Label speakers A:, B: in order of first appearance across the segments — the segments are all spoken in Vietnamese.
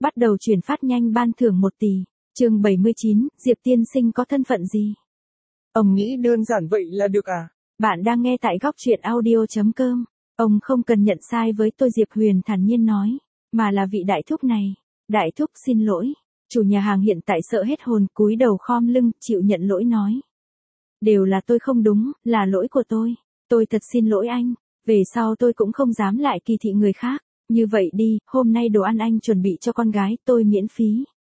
A: bắt đầu chuyển phát nhanh ban thưởng 1 tỷ. Chương 79, Diệp tiên sinh có thân phận gì?
B: Ông nghĩ đơn giản vậy là được à?
A: Bạn đang nghe tại góc truyện audio.com. Ông không cần nhận sai với tôi, Diệp Huyền thản nhiên nói, mà là vị đại thúc này. Đại thúc xin lỗi. Chủ nhà hàng hiện tại sợ hết hồn, cúi đầu khom lưng, chịu nhận lỗi nói. Đều là tôi không đúng, là lỗi của tôi. Tôi thật xin lỗi anh. Về sau tôi cũng không dám lại kỳ thị người khác. Như vậy đi, hôm nay đồ ăn anh chuẩn bị cho con gái tôi miễn phí.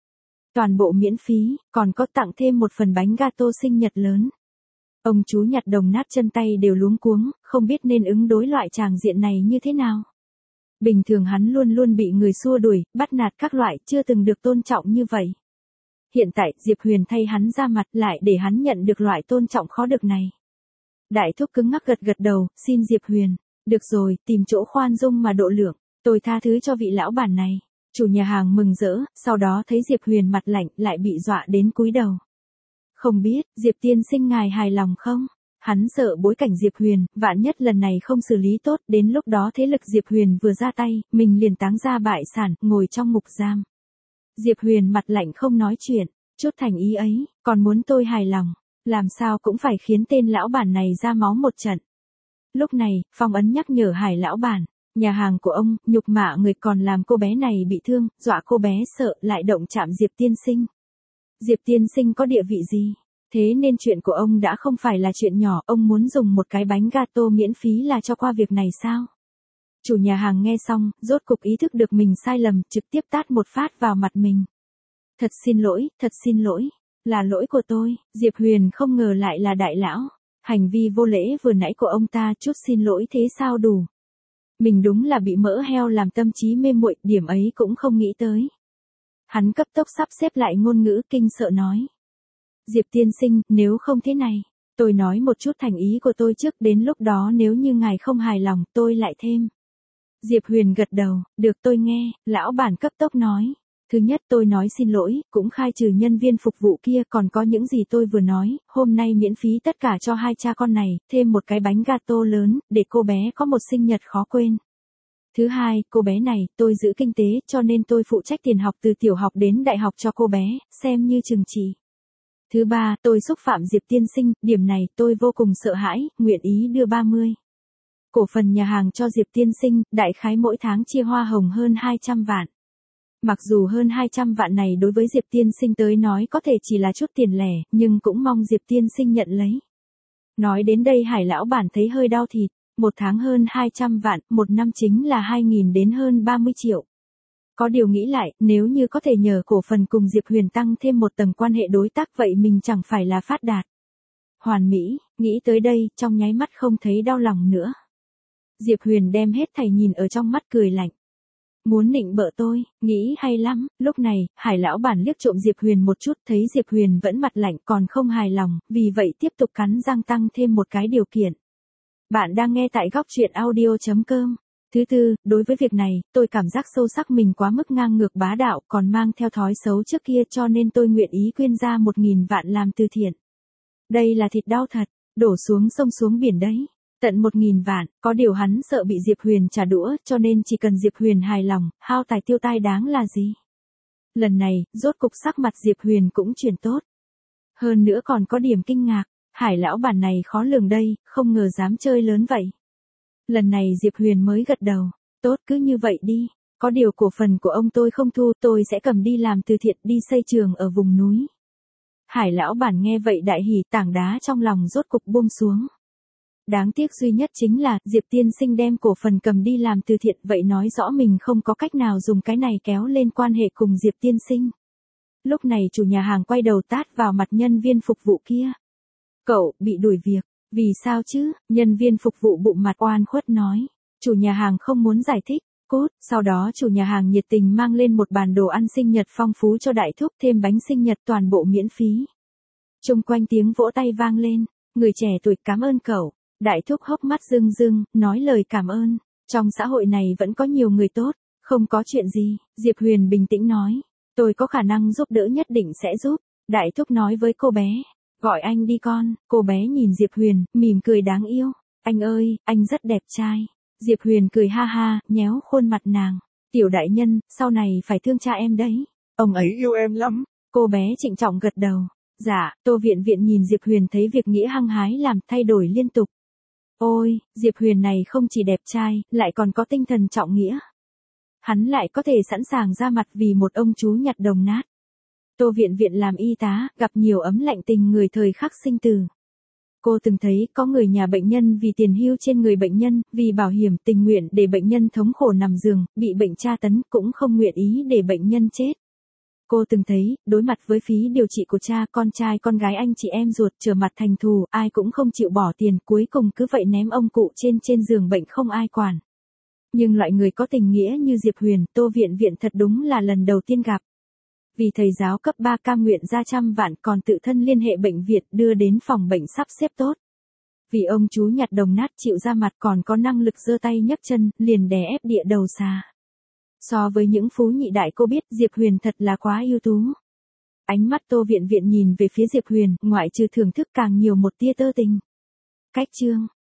A: Toàn bộ miễn phí, còn có tặng thêm một phần bánh gato sinh nhật lớn. Ông chú nhặt đồng nát chân tay đều luống cuống, không biết nên ứng đối loại tràng diện này như thế nào. Bình thường hắn luôn luôn bị người xua đuổi, bắt nạt các loại, chưa từng được tôn trọng như vậy. Hiện tại, Diệp Huyền thay hắn ra mặt lại để hắn nhận được loại tôn trọng khó được này. Đại thúc cứng ngắc gật gật đầu, xin Diệp Huyền. Được rồi, tìm chỗ khoan dung mà độ lượng, tôi tha thứ cho vị lão bản này. Chủ nhà hàng mừng rỡ, sau đó thấy Diệp Huyền mặt lạnh lại bị dọa đến cúi đầu. Không biết, Diệp tiên sinh ngài hài lòng không? Hắn sợ bối cảnh Diệp Huyền, vạn nhất lần này không xử lý tốt, đến lúc đó thế lực Diệp Huyền vừa ra tay, mình liền táng ra bại sản, ngồi trong ngục giam. Diệp Huyền mặt lạnh không nói chuyện, chút thành ý ấy, còn muốn tôi hài lòng, làm sao cũng phải khiến tên lão bản này ra máu một trận. Lúc này, Phong Ấn nhắc nhở Hải lão bản, nhà hàng của ông, nhục mạ người còn làm cô bé này bị thương, dọa cô bé sợ lại động chạm Diệp tiên sinh. Diệp tiên sinh có địa vị gì? Thế nên chuyện của ông đã không phải là chuyện nhỏ, ông muốn dùng một cái bánh gato miễn phí là cho qua việc này sao? Chủ nhà hàng nghe xong, rốt cục ý thức được mình sai lầm, trực tiếp tát một phát vào mặt mình. Thật xin lỗi, là lỗi của tôi. Diệp Huyền không ngờ lại là đại lão. Hành vi vô lễ vừa nãy của ông ta, chút xin lỗi thế sao đủ. Mình đúng là bị mỡ heo làm tâm trí mê muội, điểm ấy cũng không nghĩ tới. Hắn cấp tốc sắp xếp lại ngôn ngữ, kinh sợ nói. Diệp tiên sinh, nếu không thế này, tôi nói một chút thành ý của tôi trước, đến lúc đó nếu như ngài không hài lòng, tôi lại thêm. Diệp Huyền gật đầu, được tôi nghe, lão bản cấp tốc nói. Thứ nhất tôi nói xin lỗi, cũng khai trừ nhân viên phục vụ kia, còn có những gì tôi vừa nói, hôm nay miễn phí tất cả cho hai cha con này, thêm một cái bánh gato lớn, để cô bé có một sinh nhật khó quên. Thứ hai, cô bé này, tôi giữ kinh tế, cho nên tôi phụ trách tiền học từ tiểu học đến đại học cho cô bé, xem như trừng trị. Thứ ba, tôi xúc phạm Diệp tiên sinh, điểm này tôi vô cùng sợ hãi, nguyện ý đưa 30. Cổ phần nhà hàng cho Diệp tiên sinh, đại khái mỗi tháng chia hoa hồng hơn 200 vạn. Mặc dù hơn 200 vạn này đối với Diệp tiên sinh tới nói có thể chỉ là chút tiền lẻ, nhưng cũng mong Diệp tiên sinh nhận lấy. Nói đến đây Hải lão bản thấy hơi đau thịt, một tháng hơn 200 vạn, một năm chính là 2.000 đến hơn 30 triệu. Có điều nghĩ lại, nếu như có thể nhờ cổ phần cùng Diệp Huyền tăng thêm một tầng quan hệ đối tác vậy mình chẳng phải là phát đạt. Hoàn mỹ, nghĩ tới đây, trong nháy mắt không thấy đau lòng nữa. Diệp Huyền đem hết thảy nhìn ở trong mắt cười lạnh. Muốn nịnh bợ tôi, nghĩ hay lắm. Lúc này, Hải lão bản liếc trộm Diệp Huyền một chút, thấy Diệp Huyền vẫn mặt lạnh còn không hài lòng, vì vậy tiếp tục cắn răng tăng thêm một cái điều kiện. Bạn đang nghe tại góc truyện audio.com. Thứ tư, đối với việc này, tôi cảm giác sâu sắc mình quá mức ngang ngược bá đạo, còn mang theo thói xấu trước kia, cho nên tôi nguyện ý quyên ra 1.000 vạn làm từ thiện. Đây là thịt đau thật, đổ xuống sông xuống biển đấy. Tận 1.000 vạn, có điều hắn sợ bị Diệp Huyền trả đũa, cho nên chỉ cần Diệp Huyền hài lòng, hao tài tiêu tai đáng là gì. Lần này, rốt cục sắc mặt Diệp Huyền cũng chuyển tốt. Hơn nữa còn có điểm kinh ngạc, Hải lão bản này khó lường đây, không ngờ dám chơi lớn vậy. Lần này Diệp Huyền mới gật đầu, tốt cứ như vậy đi, có điều cổ phần của ông tôi không thu, tôi sẽ cầm đi làm từ thiện, đi xây trường ở vùng núi. Hải lão bản nghe vậy đại hỉ, tảng đá trong lòng rốt cục buông xuống. Đáng tiếc duy nhất chính là, Diệp tiên sinh đem cổ phần cầm đi làm từ thiện, vậy nói rõ mình không có cách nào dùng cái này kéo lên quan hệ cùng Diệp tiên sinh. Lúc này chủ nhà hàng quay đầu tát vào mặt nhân viên phục vụ kia. Cậu, bị đuổi việc, vì sao chứ? Nhân viên phục vụ bụng mặt oan khuất nói. Chủ nhà hàng không muốn giải thích, cút, sau đó chủ nhà hàng nhiệt tình mang lên một bàn đồ ăn sinh nhật phong phú cho đại thúc, thêm bánh sinh nhật toàn bộ miễn phí. Chung quanh tiếng vỗ tay vang lên, người trẻ tuổi cảm ơn cậu. Đại thúc hốc mắt rưng rưng, nói lời cảm ơn. Trong xã hội này vẫn có nhiều người tốt, không có chuyện gì. Diệp Huyền bình tĩnh nói, tôi có khả năng giúp đỡ nhất định sẽ giúp. Đại thúc nói với cô bé, gọi anh đi con. Cô bé nhìn Diệp Huyền, mỉm cười đáng yêu. Anh ơi, anh rất đẹp trai. Diệp Huyền cười ha ha, nhéo khuôn mặt nàng. Tiểu đại nhân, sau này phải thương cha em đấy.
B: Ông ấy yêu em lắm.
A: Cô bé trịnh trọng gật đầu. Dạ, Tô Viện Viện nhìn Diệp Huyền thấy việc nghĩa hăng hái làm thay đổi liên tục. Ôi, Diệp Huyền này không chỉ đẹp trai, lại còn có tinh thần trọng nghĩa. Hắn lại có thể sẵn sàng ra mặt vì một ông chú nhặt đồng nát. Tô Viện Viện làm y tá, gặp nhiều ấm lạnh tình người thời khắc sinh tử. Cô từng thấy có người nhà bệnh nhân vì tiền hưu trên người bệnh nhân, vì bảo hiểm tình nguyện để bệnh nhân thống khổ nằm giường, bị bệnh tra tấn cũng không nguyện ý để bệnh nhân chết. Cô từng thấy, đối mặt với phí điều trị của cha, con trai, con gái, anh chị em ruột trở mặt thành thù, ai cũng không chịu bỏ tiền, cuối cùng cứ vậy ném ông cụ trên giường bệnh không ai quản. Nhưng loại người có tình nghĩa như Diệp Huyền, Tô Viện Viện thật đúng là lần đầu tiên gặp. Vì thầy giáo cấp 3 cam nguyện ra trăm vạn còn tự thân liên hệ bệnh viện đưa đến phòng bệnh sắp xếp tốt. Vì ông chú nhặt đồng nát chịu ra mặt còn có năng lực giơ tay nhấc chân, liền đè ép địa đầu xà. So với những phú nhị đại cô biết Diệp Huyền thật là quá ưu tú. Ánh mắt Tô Viện Viện nhìn về phía Diệp Huyền, ngoại trừ thưởng thức càng nhiều một tia tơ tình. Cách chương